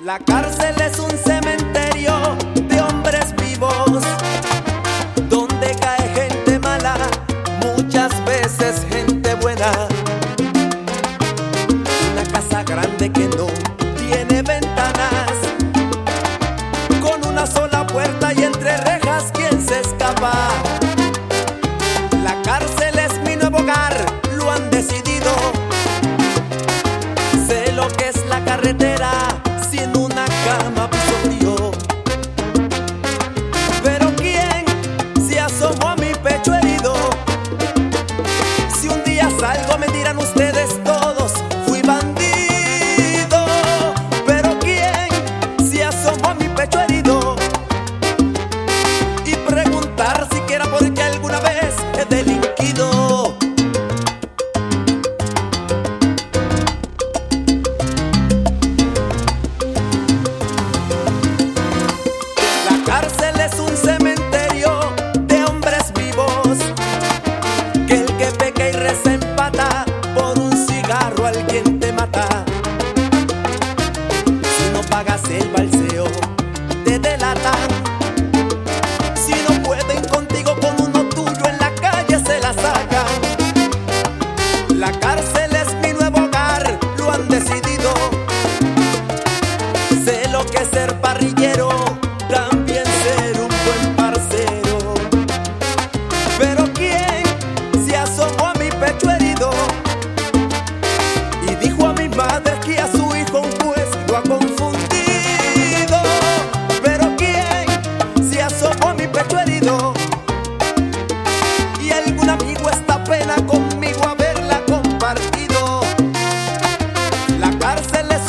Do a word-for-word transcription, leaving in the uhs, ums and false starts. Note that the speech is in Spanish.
La cárcel es un cementerio de hombres vivos, donde cae gente mala, muchas veces gente buena. Una casa grande que no tiene ventanas, con una sola puerta y entre rejas, ¿quién se escapa? La cárcel es mi nuevo hogar, lo han decidido. Sé lo que es la carretera sin una cama, piso frío. Pero ¿quién se asomó a mi pecho herido? Si un día salgo me dirán ustedes todos, fui bandido. Pero ¿quién se asomó a mi pecho herido? Y preguntar siquiera por qué alguna vez he delinquido. La cárcel es un cementerio de hombres vivos, que el que peca y reza empata, por un cigarro alguien te mata. Si no pagas el balseo, te delatan. Si no pueden contigo, con uno tuyo en la calle se la sacan. La cárcel es mi nuevo hogar, lo han decidido. Sé lo que es ser parrillero, también ser un buen parcero. Pero ¿quién se asomó a mi pecho herido y dijo a mi madre que a su hijo un juez lo ha confundido? Pero ¿quién se asomó a mi pecho herido y algún amigo esta pena conmigo haberla compartido? La cárcel es